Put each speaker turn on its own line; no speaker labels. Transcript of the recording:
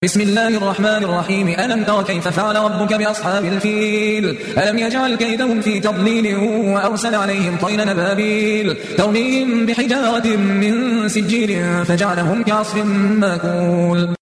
بسم الله الرحمن الرحيم. ألم تر كيف فعل ربك بأصحاب الفيل؟ ألم يجعل كيدهم في تضليل وأرسل عليهم طيرا أبابيل ترميهم بحجارة من سجيل فجعلهم كعصف مأكول.